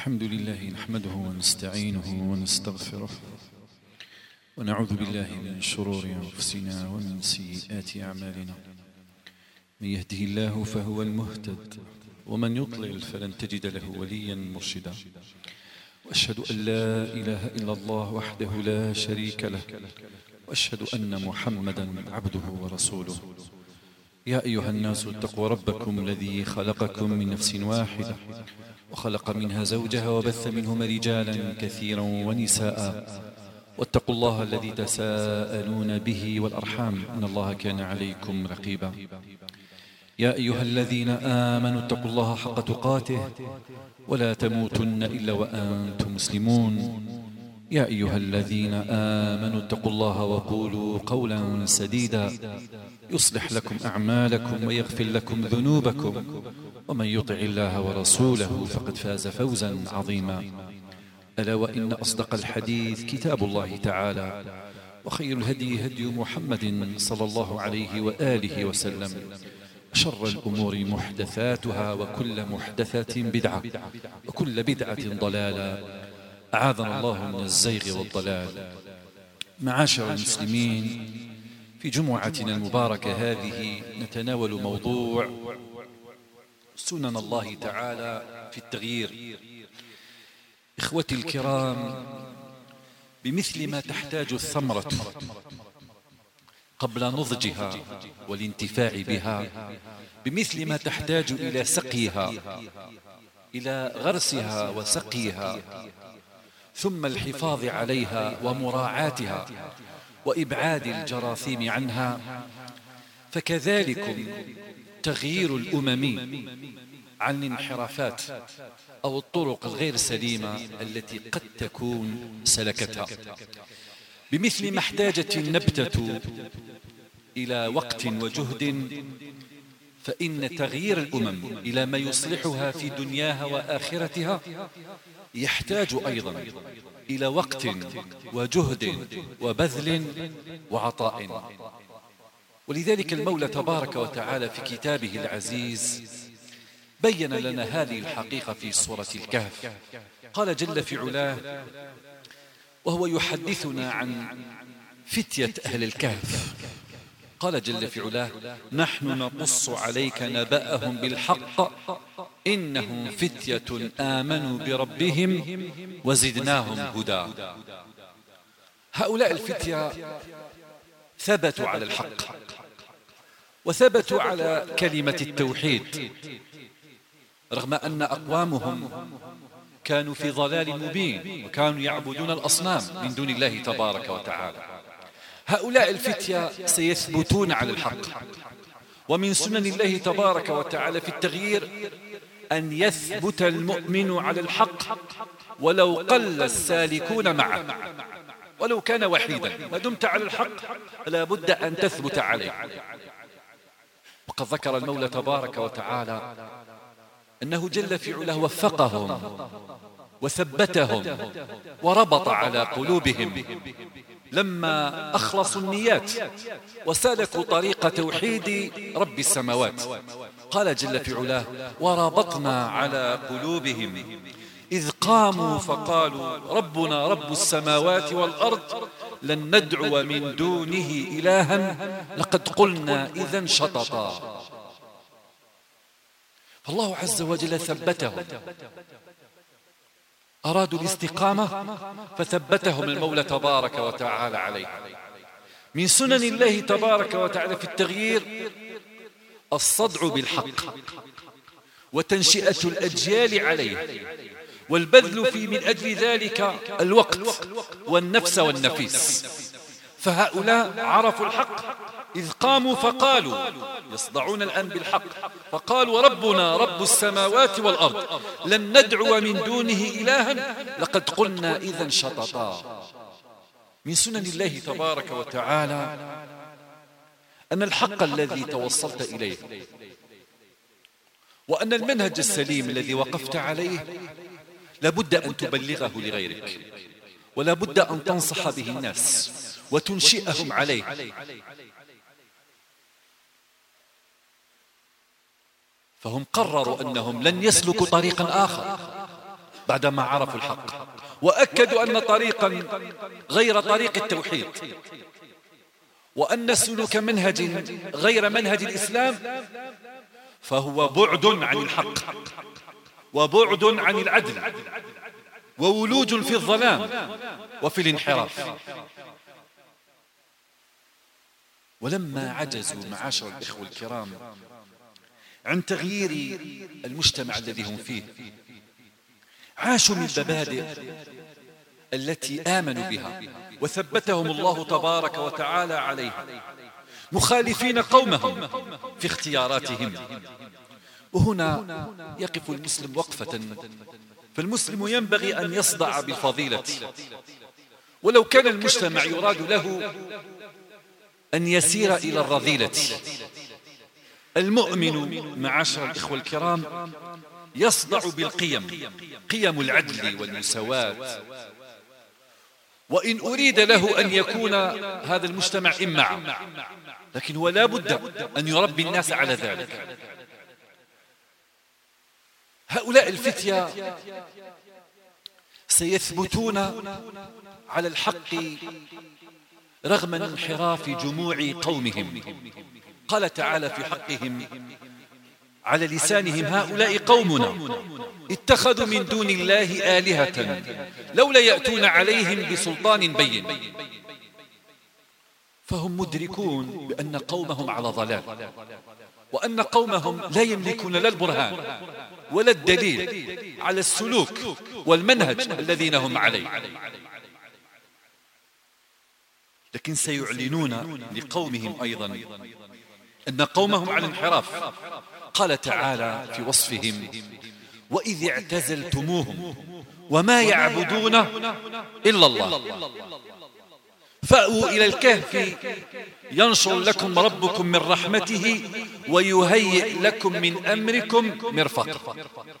الحمد لله نحمده ونستعينه ونستغفره ونعوذ بالله من شرور أنفسنا ومن سيئات أعمالنا. من يهده الله فهو المهتد ومن يضلل فلن تجد له وليا مرشدا. وأشهد أن لا إله إلا الله وحده لا شريك له، وأشهد أن محمدا عبده ورسوله. يا أيها الناس اتقوا ربكم الذي خلقكم من نفس واحدة وخلق منها زوجها وبث منهما رجالا كثيرا ونساء، واتقوا الله الذي تساءلون به والأرحام إن الله كان عليكم رقيبا. يا أيها الذين آمنوا اتقوا الله حق تقاته ولا تموتن إلا وأنتم مسلمون. يا أيها الذين آمنوا اتقوا الله وقولوا قولا سديدا يصلح لكم أعمالكم ويغفر لكم ذنوبكم، ومن يطع الله ورسوله فقد فاز فوزا عظيما. ألا وإن أصدق الحديث كتاب الله تعالى، وخير الهدي هدي محمد صلى الله عليه وآله وسلم، شر الأمور محدثاتها وكل محدثة بدعة وكل بدعة ضلالة، أعاذنا الله من الزيغ والضلال. معاشر المسلمين، في جمعتنا المباركة هذه نتناول موضوع سنن الله تعالى في التغيير. إخوتي الكرام، بمثل ما تحتاج الثمرة قبل نضجها والانتفاع بها، بمثل ما تحتاج إلى سقيها، إلى غرسها وسقيها، ثم الحفاظ عليها ومراعاتها وإبعاد الجراثيم عنها، فكذلك تغيير الأمم عن الانحرافات أو الطرق الغير سليمة التي قد تكون سلكتها. بمثل ما احتاجت النبتة إلى وقت وجهد، فإن تغيير الأمم إلى ما يصلحها في دنياها وآخرتها يحتاج أيضا إلى وقت وجهد وبذل وعطاء. ولذلك المولى تبارك وتعالى في كتابه العزيز بين لنا هذه الحقيقة في سورة الكهف. قال جل في علاه وهو يحدثنا عن فتية أهل الكهف، قال جل في علاه نحن نقص عليك نبأهم بالحق إنهم فتية آمنوا بربهم وزدناهم هدى. هؤلاء الفتية ثبتوا على الحق وثبتوا على كلمة التوحيد، رغم أن أقوامهم كانوا في ضلال مبين وكانوا يعبدون الأصنام من دون الله تبارك وتعالى. هؤلاء الفتية سيثبتون على الحق. ومن سنن الله تبارك وتعالى في التغيير أن يثبت المؤمن على الحق ولو قل السالكون معه، ولو كان وحيدا، ما دمت على الحق لا بد أن تثبت عليه. وقد ذكر المولى تبارك وتعالى أنه جل في علاه وفقهم وثبتهم وربط على قلوبهم لما أخلصوا النيات وسلكوا طريق توحيد رب السماوات. قال جل في علاه وربطنا على قلوبهم إذ قاموا فقالوا ربنا رب السماوات والأرض لن ندعو من دونه إلها لقد قلنا إذا شططا. فالله عز وجل ثبتهم، أرادوا الاستقامة فثبتهم المولى تبارك وتعالى عليه. من سنن الله تبارك وتعالى في التغيير الصدع بالحق وتنشئة الأجيال عليه والبذل في من أجل ذلك الوقت والنفس والنفيس. فهؤلاء عرفوا الحق إذ قاموا فقالوا، يصدعون الآن بالحق، فقالوا ربنا رب السماوات والأرض لن ندعو من دونه إلها لقد قلنا إذا شططا. من سنن الله تبارك وتعالى أن الحق الذي توصلت إليه وأن المنهج السليم الذي وقفت عليه لابد أن تبلغه لغيرك، ولا بد أن تنصح به الناس وتنشئهم عليه. فهم قرروا أنهم لن يسلكوا طريقا آخر بعدما عرفوا الحق وأكدوا أن طريقا غير طريق التوحيد، وأن السلوك منهج غير منهج الإسلام، فهو بعد عن الحق وبعد عن العدل وولوج في الظلام وفي الانحراف. ولما عجزوا معاشر الإخوة الكرام عن تغيير المجتمع الذي هم فيه، عاشوا من المبادئ التي آمنوا بها وثبتهم الله تبارك وتعالى عليها، مخالفين قومهم في اختياراتهم. وهنا يقف المسلم وقفة، فالمسلم ينبغي أن يصدع بالفضيلة. ولو كان المجتمع يراد له أن يسير إلى الرذيلة، المؤمن معاشر الإخوة الكرام يصدع بالقيم، قيم العدل والمساواة. وإن أريد له أن يكون هذا المجتمع إمعا، لكن هو لا بد أن يربي الناس على ذلك. هؤلاء الفتية سيثبتون على الحق رغم انحراف جموع قومهم. قال تعالى في حقهم على لسانهم: هؤلاء قومنا اتخذوا من دون الله آلهة لولا يأتون عليهم بسلطان بين. فهم مدركون بأن قومهم على ضلال، وأن قومهم لا يملكون لا البرهان ولا الدليل على السلوك والمنهج الذين هم عليه، لكن سيعلنون لقومهم أيضا أن قومهم على انحراف. قال تعالى في وصفهم: وإذ اعتزلتموهم وما يعبدون إلا الله فأووا إلى الكهف ينشر لكم ربكم من رحمته ويهيئ لكم من أمركم مرفقا.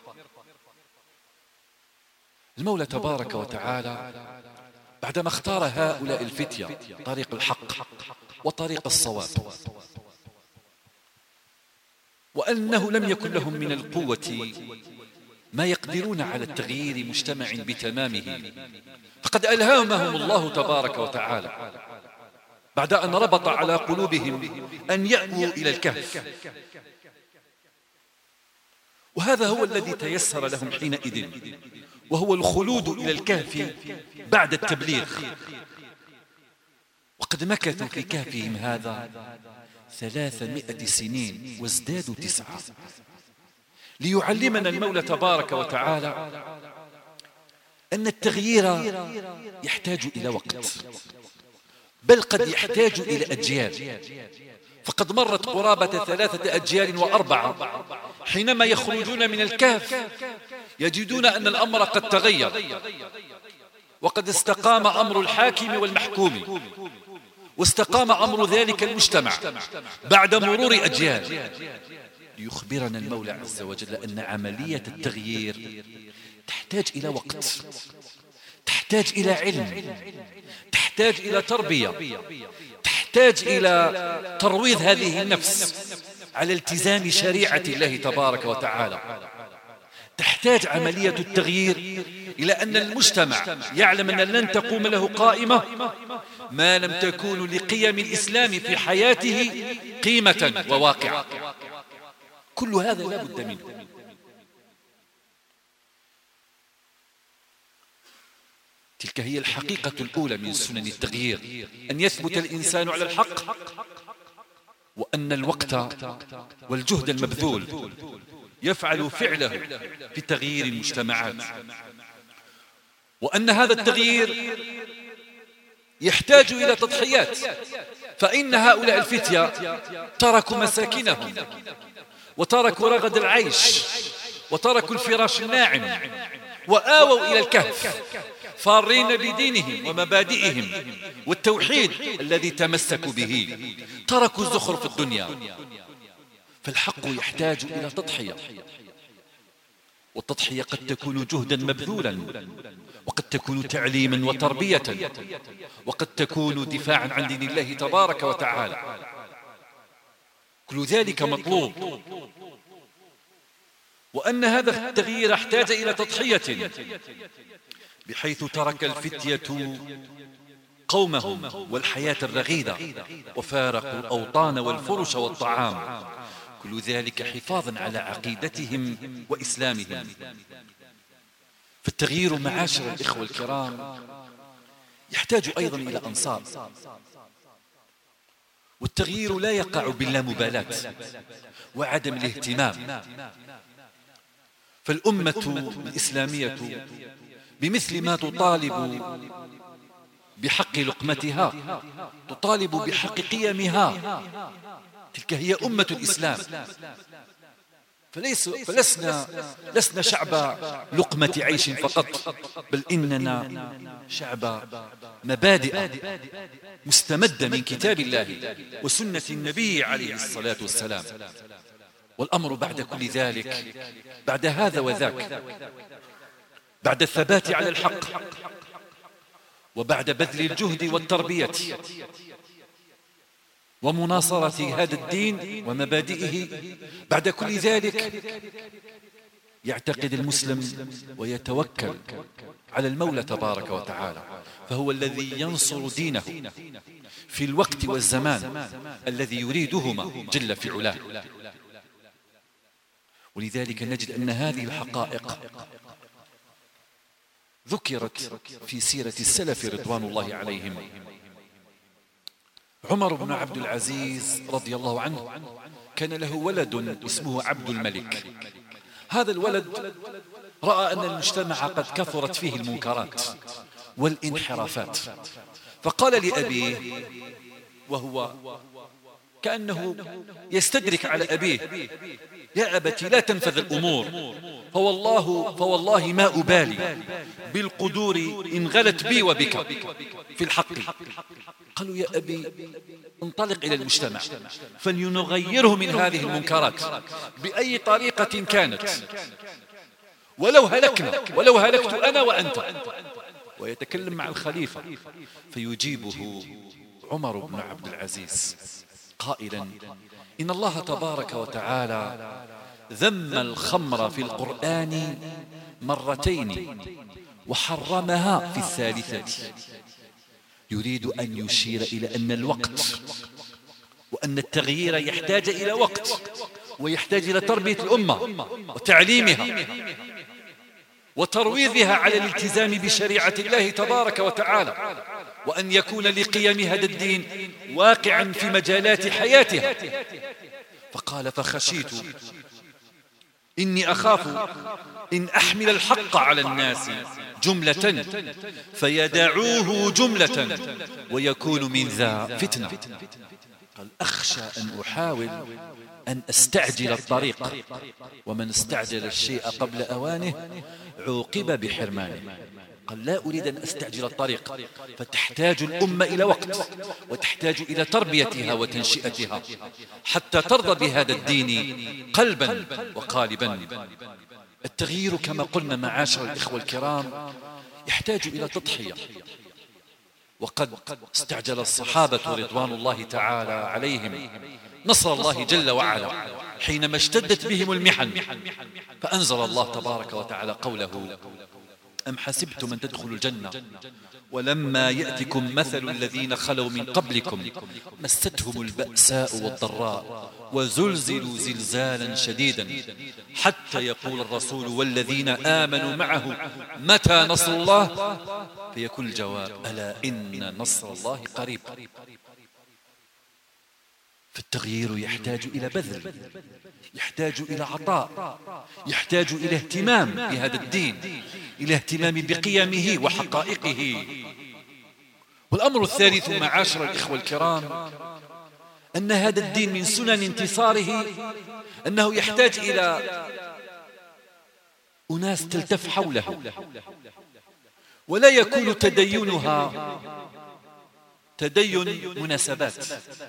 المولى تبارك وتعالى بعدما اختار هؤلاء الفتية طريق الحق وطريق الصواب، وأنه لم يكن لهم من القوة ما يقدرون على التغيير مجتمع بتمامه، فقد ألهمهم الله تبارك وتعالى بعد أن ربط على قلوبهم أن يأووا إلى الكهف. وهذا هو الذي تيسر لهم حينئذ، وهو الخلود إلى الكهف بعد التبليغ. وقد مكثوا في كهفهم هذا 300 سنين وازدادوا 9، ليعلمنا المولى تبارك وتعالى أن التغيير يحتاج إلى وقت، بل قد يحتاج إلى أجيال. فقد مرت قرابة 3 أجيال و4 حينما يخرجون من الكهف يجدون أن الأمر قد تغير، وقد استقام أمر الحاكم والمحكوم، واستقام أمر ذلك المجتمع بعد مرور أجيال. ليخبرنا المولى عز وجل أن عملية التغيير تحتاج إلى وقت، تحتاج إلى علم، تحتاج إلى تربية، تحتاج إلى ترويض هذه النفس على التزام شريعة الله تبارك وتعالى. تحتاج عملية التغيير إلى أن المجتمع يعلم أن لن تقوم له قائمة ما لم تكون لقيم الإسلام في حياته قيمة وواقعة. كل هذا لا بد منه. تلك هي الحقيقة الأولى من سنن التغيير، أن يثبت الإنسان على الحق، وأن الوقت والجهد المبذول يفعل فعله في تغيير المجتمعات، وأن هذا التغيير يحتاج إلى تضحيات. فإن هؤلاء الفتية تركوا مساكنهم وتركوا رغد العيش وتركوا الفراش الناعم وآووا إلى الكهف فارين بدينهم ومبادئهم والتوحيد الذي تمسكوا به. تركوا الزخرف في الدنيا. فالحق يحتاج إلى تضحية، والتضحية قد تكون جهدا مبذولا، وقد تكون تعليما وتربية، وقد تكون دفاعا عن دين الله تبارك وتعالى. كل ذلك مطلوب. وأن هذا التغيير احتاج إلى تضحية، بحيث ترك الفتية قومهم والحياة الرغيدة وفارقوا الأوطان والفرش والطعام، كل ذلك حفاظا على عقيدتهم وإسلامهم. فالتغيير معاشر الإخوة الكرام يحتاج أيضا إلى أنصار، والتغيير لا يقع باللامبالاة وعدم الاهتمام. فالأمة الإسلامية بمثل ما تطالب بحق لقمتها تطالب بحق قيمها، تلك هي أمة الإسلام. لسنا شعب لقمة عيش فقط، بل إننا شعب مبادئ مستمدة من كتاب الله وسنة النبي عليه الصلاة والسلام. والأمر بعد كل ذلك، بعد هذا وذاك، بعد الثبات على الحق وبعد بذل الجهد والتربية ومناصرة هذا الدين ومبادئه، بعد كل ذلك يعتقد المسلم ويتوكل على المولى تبارك وتعالى، فهو الذي ينصر دينه في الوقت والزمان الذي يريدهما جل في علاه. ولذلك نجد أن هذه الحقائق ذكرت في سيرة السلف رضوان الله عليهم. عمر بن عبد العزيز رضي الله عنه كان له ولد اسمه عبد الملك. هذا الولد رأى أن المجتمع قد كثرت فيه المنكرات والانحرافات، فقال لأبيه وهو كأنه يستدرك على أبيه: يا أبت لا تنفذ الأمور، فوالله ما أبالي بالقدور إن غلت بي وبك في الحق. قالوا: يا أبي انطلق إلى المجتمع فلنغيره من هذه المنكرات بأي طريقة كانت، ولو هلكت أنا وأنت. ويتكلم مع الخليفة فيجيبه عمر بن عبد العزيز قائلا: إن الله تبارك وتعالى ذم الخمر في القرآن مرتين وحرمها في الثالثة، يريد أن يشير إلى أن الوقت وأن التغيير يحتاج إلى وقت، ويحتاج إلى تربية الأمة وتعليمها وترويضها على الالتزام بشريعة الله تبارك وتعالى، وأن يكون لقيم هذا الدين واقعا في مجالات حياتها. فقال: فخشيت إني أخاف إن أحمل الحق على الناس جملة فيدعوه جملة ويكون من ذا فتنة. قال: أخشى أن أحاول أن أستعجل الطريق، ومن استعجل الشيء قبل أوانه عوقب بحرمانه. قال: لا أريد أن أستعجل الطريق، فتحتاج الأمة إلى وقت وتحتاج إلى تربيتها وتنشئتها حتى ترضى بهذا الدين قلبا وقالبا. التغيير كما قلنا معاشر الإخوة الكرام يحتاج إلى تضحية، وقد استعجل الصحابة رضوان الله تعالى عليهم نصر الله جل وعلا حينما اشتدت بهم المحن، فأنزل الله تبارك وتعالى قوله: أم حسبتم أن تدخلوا الجنة ولما يأتكم مثل الذين خلوا من قبلكم مستهم البأساء والضراء وزلزلوا زلزالا شديدا حتى يقول الرسول والذين آمنوا معه متى نصر الله؟ فيكون الجواب: ألا إن نصر الله قريب. فالتغيير يحتاج إلى بذل، يحتاج إلى عطاء، يحتاج إلى اهتمام بهذا الدين، إلى اهتمام بقيمه وحقائقه. والأمر الثالث معاشر الإخوة الكرام أن هذا الدين من سنن انتصاره أنه يحتاج إلى أناس تلتف حوله، ولا يكون تدينها تدين مناسبات،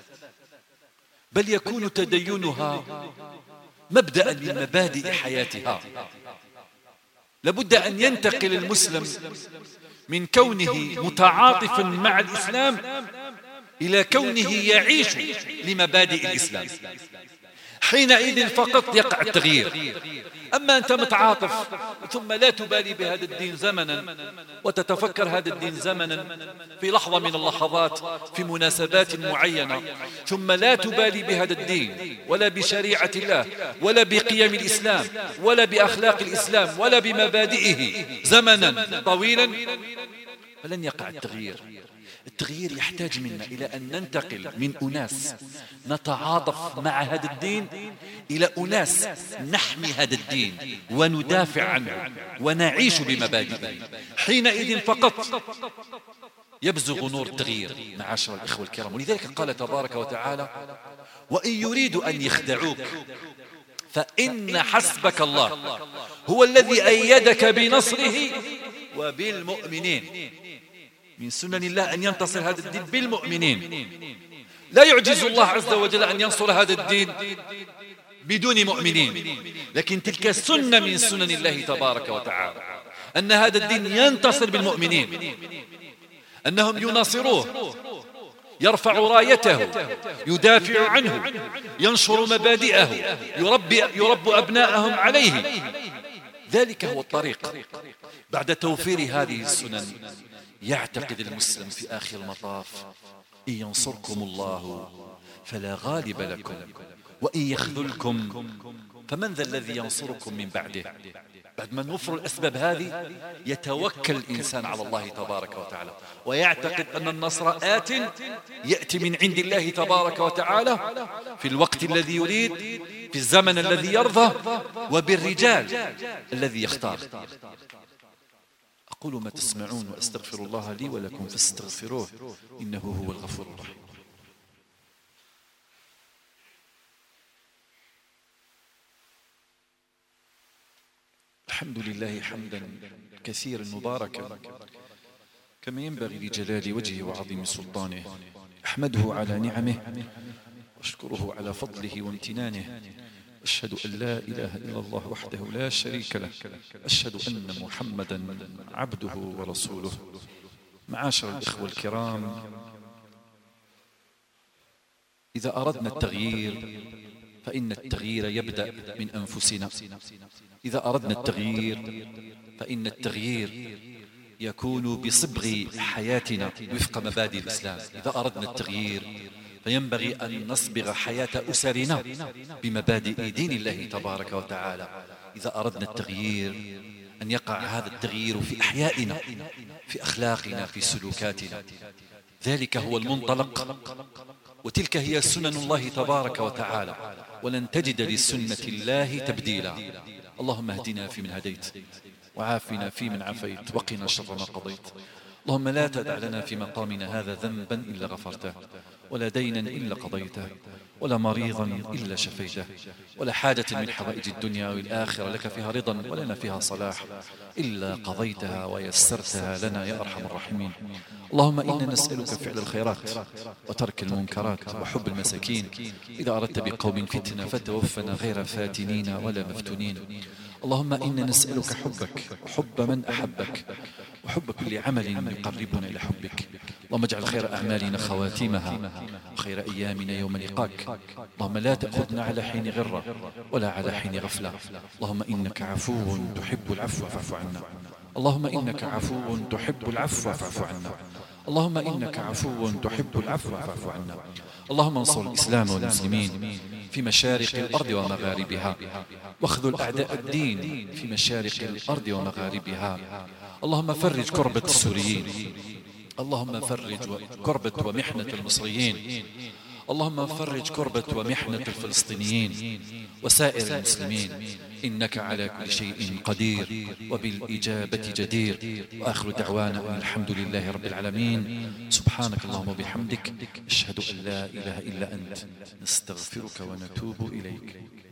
بل يكون تدينها مبدأ من مبادئ حياتها. لابد أن ينتقل المسلم من كونه متعاطفا مع الإسلام إلى كونه يعيش لمبادئ الإسلام. حينئذ فقط يقع التغيير. أما أنت متعاطف ثم لا تبالي بهذا الدين زمنا وتتفكر هذا الدين زمنا في لحظة من اللحظات في مناسبات معينة، ثم لا تبالي بهذا الدين ولا بشريعة الله ولا بقيم الإسلام ولا بأخلاق الإسلام ولا بمبادئه زمنا طويلا، فلن يقع التغيير. التغيير يحتاج منا إلى أن ننتقل من أناس نتعاطف مع هذا الدين إلى أناس نحمي هذا الدين وندافع عنه ونعيش بمبادئه. حينئذ فقط يبزغ نور التغيير معاشر الإخوة الكرام. ولذلك قال تبارك وتعالى: وإن يريدوا أن يخدعوك فإن حسبك الله هو الذي أيدك بنصره وبالمؤمنين. من سنن الله أن ينتصر هذا الدين بالمؤمنين. لا يعجز الله عز وجل أن ينصر هذا الدين بدون مؤمنين، لكن تلك سنة من سنن الله تبارك وتعالى أن هذا الدين ينتصر بالمؤمنين، أنهم يناصروه، يرفع رايته، يدافع عنه، ينشر مبادئه، يربي أبناءهم عليه. ذلك هو الطريق. بعد توفير هذه السنن يعتقد المسلم في آخر المطاف: إن ينصركم الله فلا غالب لكم وإن يخذلكم فمن ذا الذي ينصركم من بعده. بعد ما نوفر الأسباب هذه يتوكل الإنسان على الله تبارك وتعالى ويعتقد أن النصر آت يأتي من عند الله تبارك وتعالى في الوقت الذي يريد، في الزمن الذي يرضى، وبالرجال الذي يختار. أقول ما تسمعون وأستغفر الله لي ولكم فاستغفروه إنه هو الغفور الرحيم. الحمد لله حمدا كثيرا مباركا كما ينبغي لجلال وجهه وعظيم سلطانه. أحمده على نعمه وأشكره على فضله وامتنانه. أشهد أن لا إله إلا الله وحده لا شريك له. أشهد أن محمدا عبده ورسوله. معاشر الإخوة الكرام، إذا أردنا التغيير فإن التغيير يبدأ من أنفسنا. إذا أردنا التغيير فإن التغيير يكون بصبغ حياتنا وفق مبادئ الإسلام. إذا أردنا التغيير فينبغي أن نصبغ حياة أسرنا بمبادئ دين الله تبارك وتعالى. إذا أردنا التغيير أن يقع هذا التغيير في أحيائنا، في أخلاقنا، في سلوكاتنا. ذلك هو المنطلق وتلك هي سنن الله تبارك وتعالى، ولن تجد لسنة الله تبديلا. اللهم اهدنا فيمن هديت وعافنا فيمن عافيت وقنا شر ما قضيت. اللهم لا تدع لنا في مقامنا هذا ذنبا إلا غفرته، ولا دينا إلا قضيته، ولا مريضا إلا شفيته، ولا حاجة من حوائج الدنيا والآخرة لك فيها رضا ولنا فيها صلاح إلا قضيتها ويسرتها لنا يا أرحم الراحمين. اللهم إنا نسألك فعل الخيرات وترك المنكرات وحب المساكين. إذا أردت بقوم فتنة فتوفنا غير فاتنين ولا مفتونين. اللهم إنا نسألك حبك وحب من أحبك وحب كل عمل يقربنا إلى حبك. اللهم اجعل خير أعمالنا خواتيمها وخير أيامنا يوم لقاك. اللهم لا تأخذنا على حين غرة ولا على حين غفلة. اللهم إنك عفو تحب العفو فاعف عنا. اللهم إنك عفو تحب العفو فاعف عنا. اللهم إنك عفو تحب العفو فاعف عنا. اللهم انصر الإسلام والمسلمين في مشارق الأرض ومغاربها، واخذل أعداء الدين في مشارق الأرض ومغاربها. اللهم فرج كربة السوريين، اللهم فرج كربة ومحنة المصريين، اللهم فرج كربة ومحنة الفلسطينيين وسائر المسلمين. إنك على كل شيء قدير وبالإجابة جدير. وآخر دعوانا أن الحمد لله رب العالمين. سبحانك اللهم وبحمدك، أشهد أن لا إله إلا أنت، نستغفرك ونتوب إليك.